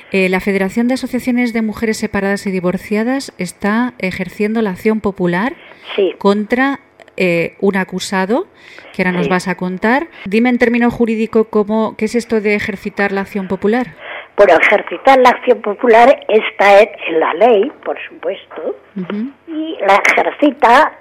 La Federación de Asociaciones de Mujeres Separadas y Divorciadas está ejerciendo la acción popular contra un acusado, que ahora nos vas a contar. Dime en término jurídico qué es esto de ejercitar la acción popular. Bueno, ejercitar la acción popular está en la ley, por supuesto, y la ejercita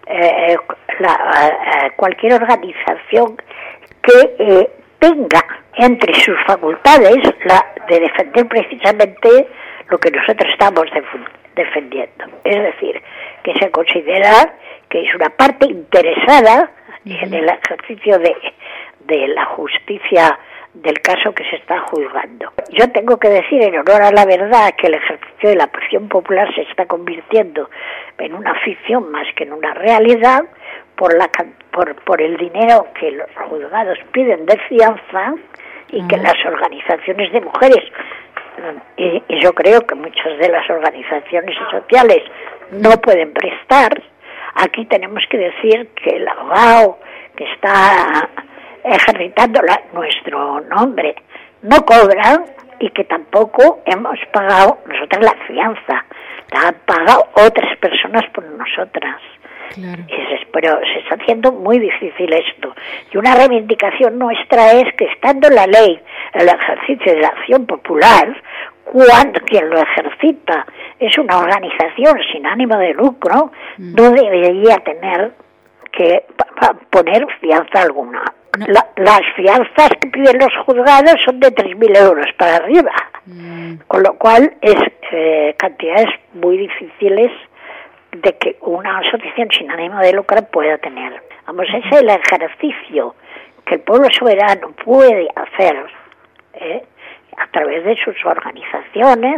cualquier organización que tenga entre sus facultades la de defender precisamente lo que nosotros estamos defendiendo. Es decir, que se considera que es una parte interesada en el ejercicio de la justicia del caso que se está juzgando. Yo tengo que decir, en honor a la verdad, que el ejercicio de la acción popular se está convirtiendo en una ficción más que en una realidad por el dinero que los juzgados piden de fianza y que las organizaciones de mujeres, y yo creo que muchas de las organizaciones sociales no pueden prestar. Aquí tenemos que decir que el abogado que está ejercitando nuestro nombre no cobra y que tampoco hemos pagado nosotras la fianza, la han pagado otras personas por nosotras. Claro. Pero se está haciendo muy difícil esto. Y una reivindicación nuestra es que, estando la ley, el ejercicio de la acción popular, cuando quien lo ejercita es una organización sin ánimo de lucro, no debería tener que poner fianza alguna. No. Las fianzas que piden los juzgados son de 3.000 euros para arriba, con lo cual es cantidades muy difíciles de que una asociación sin ánimo de lucro pueda tener. Vamos, ese es el ejercicio que el pueblo soberano puede hacer a través de sus organizaciones,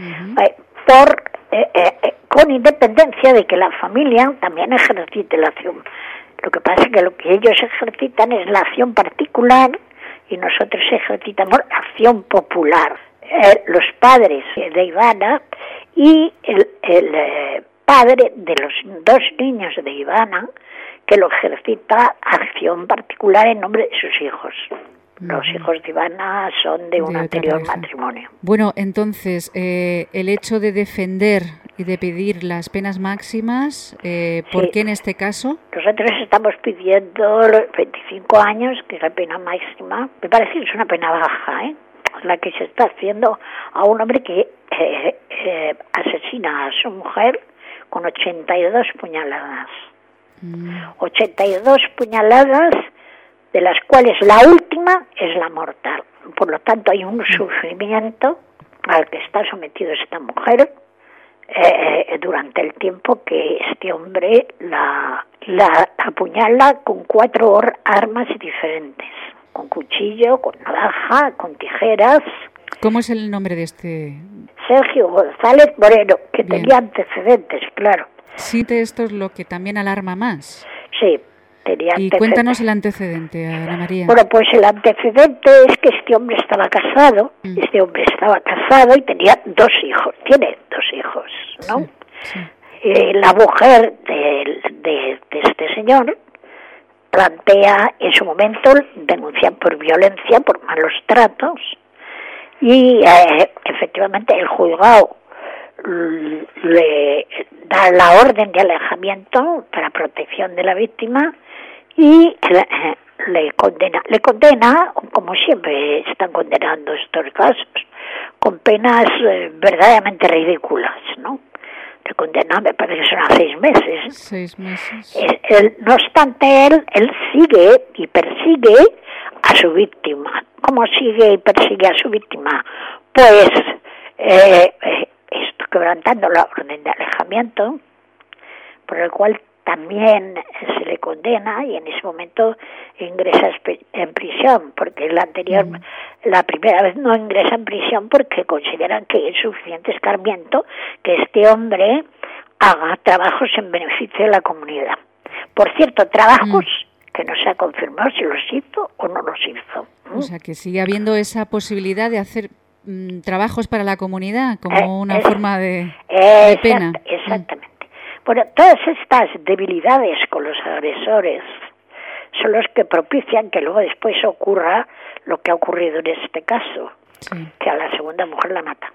con independencia de que la familia también ejercite la acción. Lo que pasa es que lo que ellos ejercitan es la acción particular y nosotros ejercitamos la acción popular. Los padres de Ivana y el padre de los 2 niños de Ivana, que lo ejercita acción particular en nombre de sus hijos. Los hijos de Ivana son de un anterior matrimonio. Bueno, entonces, el hecho de defender y de pedir las penas máximas, ¿por qué en este caso? Nosotros estamos pidiendo los 25 años, que es la pena máxima. Me parece que es una pena baja, la que se está haciendo a un hombre que asesina a su mujer con 82 puñaladas. 82 puñaladas, de las cuales la última es la mortal. Por lo tanto, hay un sufrimiento al que está sometido esta mujer durante el tiempo que este hombre la apuñala con 4 armas diferentes, con cuchillo, con navaja, con tijeras. ¿Cómo es el nombre de este? Sergio González Moreno, que tenía antecedentes, claro. Sí, esto es lo que también alarma más. Sí, tenía antecedentes. Y cuéntanos el antecedente, Ana María. Bueno, pues el antecedente es que este hombre estaba casado, y tenía 2 hijos, tiene 2 hijos, ¿no? Sí. La mujer de este señor plantea en su momento denunciar por violencia, por malos tratos, y efectivamente el juzgado le da la orden de alejamiento para protección de la víctima y le condena, como siempre están condenando estos casos, con penas verdaderamente ridículas, ¿no? Le condena, me parece que son a 6 meses. 6 meses. No obstante, él sigue y persigue a su víctima. ¿Cómo sigue y persigue a su víctima? Pues quebrantando la orden de alejamiento, por el cual también se le condena, y en ese momento ingresa en prisión, porque la primera vez no ingresa en prisión porque consideran que es suficiente escarmiento que este hombre haga trabajos en beneficio de la comunidad. Por cierto, trabajos que no se ha confirmado si los hizo o no los hizo. O sea, que sigue habiendo esa posibilidad de hacer trabajos para la comunidad como una forma de pena. Exactamente. Bueno, todas estas debilidades con los agresores son los que propician que luego después ocurra lo que ha ocurrido en este caso. que a la segunda mujer la mata.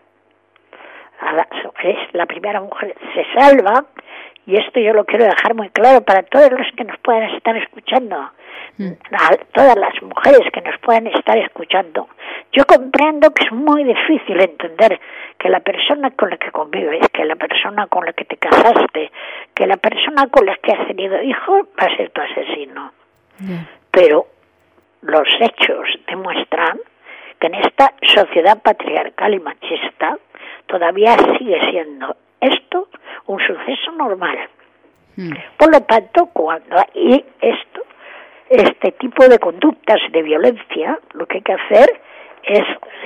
La primera mujer se salva, y esto yo lo quiero dejar muy claro para todos los que nos puedan estar escuchando, a todas las mujeres que nos puedan estar escuchando. Yo comprendo que es muy difícil entender que la persona con la que convives, que la persona con la que te casaste, que la persona con la que has tenido hijos va a ser tu asesino. Pero los hechos demuestran que en esta sociedad patriarcal y machista todavía sigue siendo esto un suceso normal. Por lo tanto, cuando hay este tipo de conductas de violencia, lo que hay que hacer es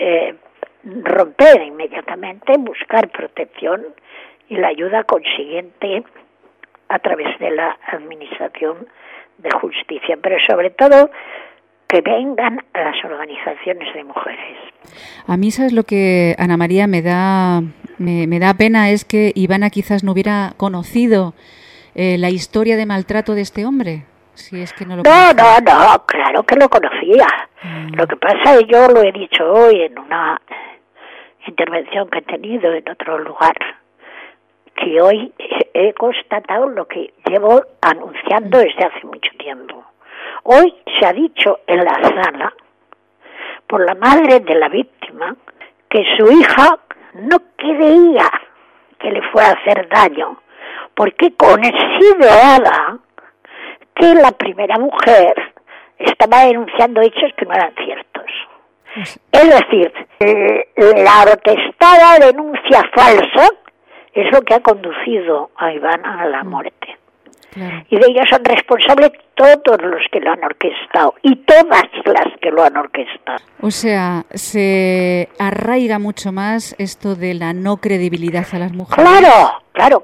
romper inmediatamente, buscar protección y la ayuda consiguiente a través de la Administración de Justicia, pero sobre todo que vengan las organizaciones de mujeres. A mí, ¿sabes lo que, Ana María, me da pena? Es que Ivana quizás no hubiera conocido la historia de maltrato de este hombre. Si es que no, claro que lo conocía. Lo que pasa es que yo lo he dicho hoy en una intervención que he tenido en otro lugar, que hoy he constatado lo que llevo anunciando desde hace mucho tiempo. Hoy se ha dicho en la sala por la madre de la víctima que su hija no creía que le fuera a hacer daño, porque consideraba que la primera mujer estaba denunciando hechos que no eran ciertos. Es decir, la protestada denuncia falsa es lo que ha conducido a Ivana a la muerte. Claro. Y de ello son responsables todos los que lo han orquestado y todas las que lo han orquestado. O sea, se arraiga mucho más esto de la no credibilidad a las mujeres. Claro.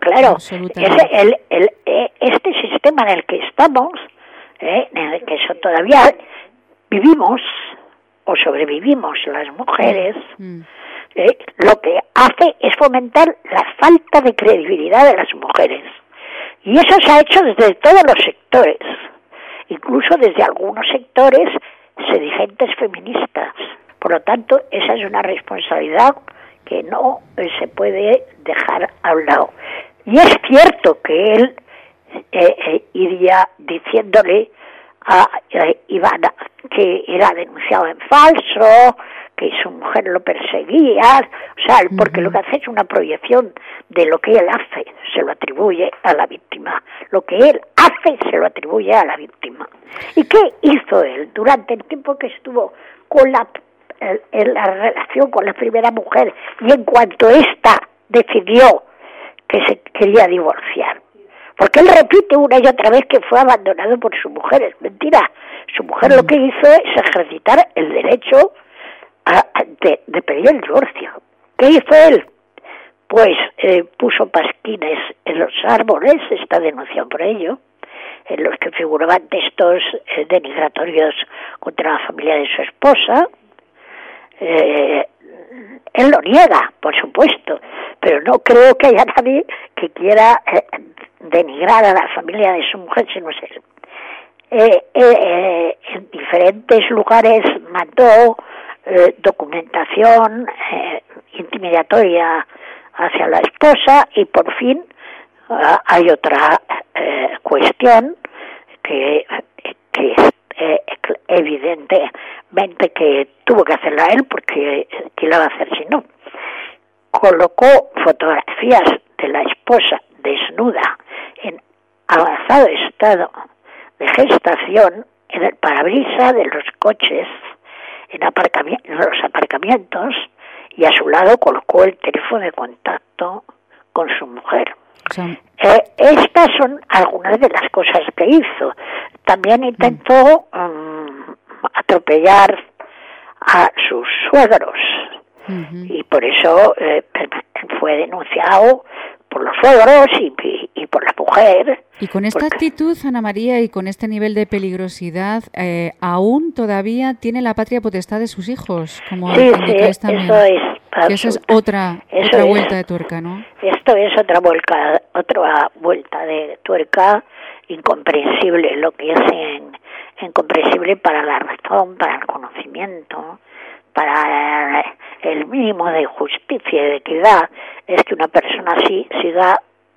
Este sistema en el que estamos, en el que todavía vivimos o sobrevivimos las mujeres, lo que hace es fomentar la falta de credibilidad de las mujeres. Y eso se ha hecho desde todos los sectores, incluso desde algunos sectores sedicentes feministas. Por lo tanto, esa es una responsabilidad que no se puede dejar a un lado. Y es cierto que él iría diciéndole a Ivana que era denunciado en falso, que su mujer lo perseguía, o sea, porque lo que hace es una proyección de lo que él hace, se lo atribuye a la víctima. Lo que él hace se lo atribuye a la víctima. ¿Y qué hizo él durante el tiempo que estuvo con en la relación con la primera mujer y en cuanto ésta decidió que se quería divorciar? Porque él repite una y otra vez que fue abandonado por su mujer. Es mentira. Su mujer lo que hizo es ejercitar el derecho de pedir el divorcio. ¿Qué hizo él? Pues puso pasquines en los árboles, está denunciado por ello, en los que figuraban textos denigratorios contra la familia de su esposa. Él lo niega, por supuesto, pero no creo que haya nadie que quiera denigrar a la familia de su mujer, si no es él. En diferentes lugares mandó documentación intimidatoria hacia la esposa y por fin hay otra cuestión que es evidentemente que tuvo que hacerla él porque ¿qué la va a hacer si no? Colocó fotografías de la esposa desnuda en avanzado estado de gestación en el parabrisas de los coches en los aparcamientos y a su lado colocó el teléfono de contacto con su mujer. Sí. Estas son algunas de las cosas que hizo. También intentó atropellar a sus suegros y por eso fue denunciado por los suegros y por la mujer. Y con esta actitud, Ana María, y con este nivel de peligrosidad, aún todavía tiene la patria potestad de sus hijos, como indicáis también. Eso es. Que esa es otra vuelta de tuerca, ¿no? Esto es otra vuelta de tuerca incomprensible, lo que es incomprensible para la razón, para el conocimiento para el mínimo de justicia y de equidad es que una persona así siga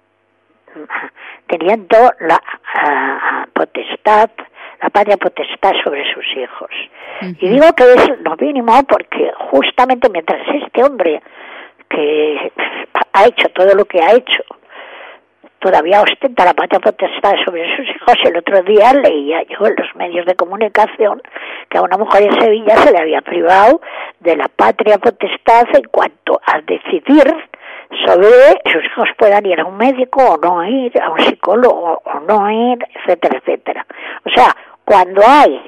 teniendo la potestad, la patria potestad sobre sus hijos. Y digo que es lo mínimo porque justamente mientras este hombre que ha hecho todo lo que ha hecho todavía ostenta la patria potestad sobre sus hijos, el otro día leía yo en los medios de comunicación que a una mujer en Sevilla se le había privado de la patria potestad en cuanto a decidir sobre sus hijos puedan ir a un médico o no ir, a un psicólogo o no ir, etcétera, etcétera. O sea, cuando hay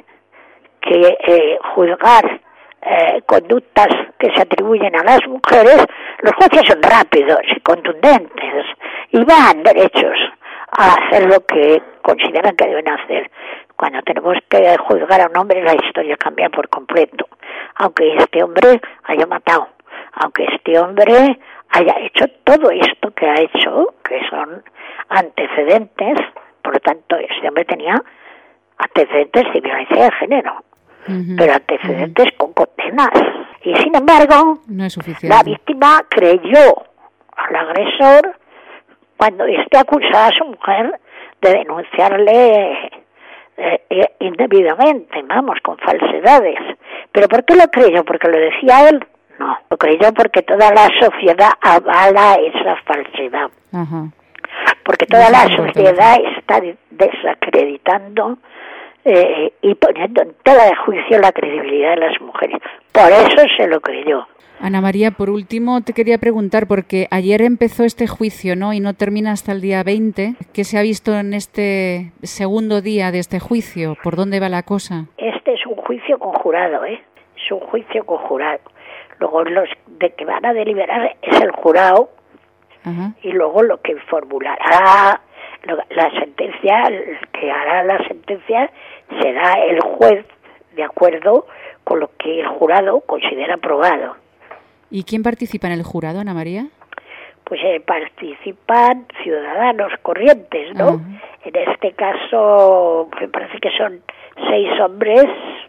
que juzgar conductas que se atribuyen a las mujeres, los jueces son rápidos y contundentes y van derechos a hacer lo que consideran que deben hacer. Cuando tenemos que juzgar a un hombre, la historia cambia por completo. Aunque este hombre haya matado, aunque este hombre haya hecho todo esto que ha hecho, que son antecedentes, por lo tanto, este hombre tenía antecedentes de violencia de género, pero antecedentes con condenas. Y sin embargo, no es suficiente. La víctima creyó al agresor cuando este acusaba a su mujer de denunciarle indebidamente, vamos, con falsedades. ¿Pero por qué lo creyó? ¿Porque lo decía él? No, lo creyó porque toda la sociedad avala esa falsedad. Porque toda la sociedad está desacreditando y poniendo en tela de juicio la credibilidad de las mujeres. Por eso se lo creyó. Ana María, por último te quería preguntar, porque ayer empezó este juicio, ¿no? Y no termina hasta el día 20. ¿Qué se ha visto en este segundo día de este juicio? ¿Por dónde va la cosa? Este es un juicio con jurado, ¿eh? Es un juicio con jurado. Luego los de que van a deliberar es el jurado. Y luego lo que formulará la sentencia, el que hará la sentencia será el juez de acuerdo con lo que el jurado considera aprobado. ¿Y quién participa en el jurado, Ana María? Pues participan ciudadanos corrientes, ¿no? En este caso me parece que son 6 hombres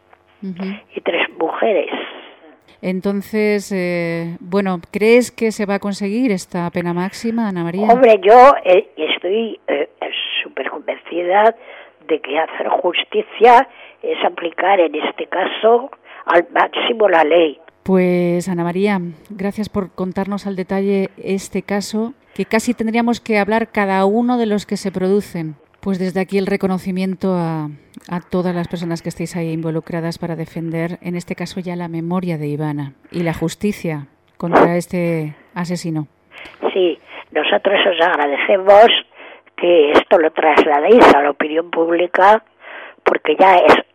y 3 mujeres. Entonces, bueno, ¿crees que se va a conseguir esta pena máxima, Ana María? Hombre, yo estoy súper convencida de que hacer justicia es aplicar en este caso al máximo la ley. Pues, Ana María, gracias por contarnos al detalle este caso, que casi tendríamos que hablar cada uno de los que se producen. Pues desde aquí el reconocimiento a todas las personas que estéis ahí involucradas para defender, en este caso ya la memoria de Ivana y la justicia contra este asesino. Sí, nosotros os agradecemos que esto lo trasladéis a la opinión pública, porque ya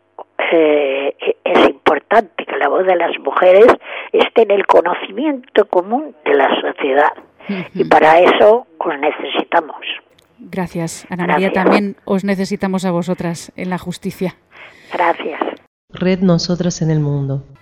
es importante que la voz de las mujeres esté en el conocimiento común de la sociedad. Y para eso os necesitamos. Gracias, Ana María. También os necesitamos a vosotras en la justicia. Gracias. Red Nosotras en el Mundo.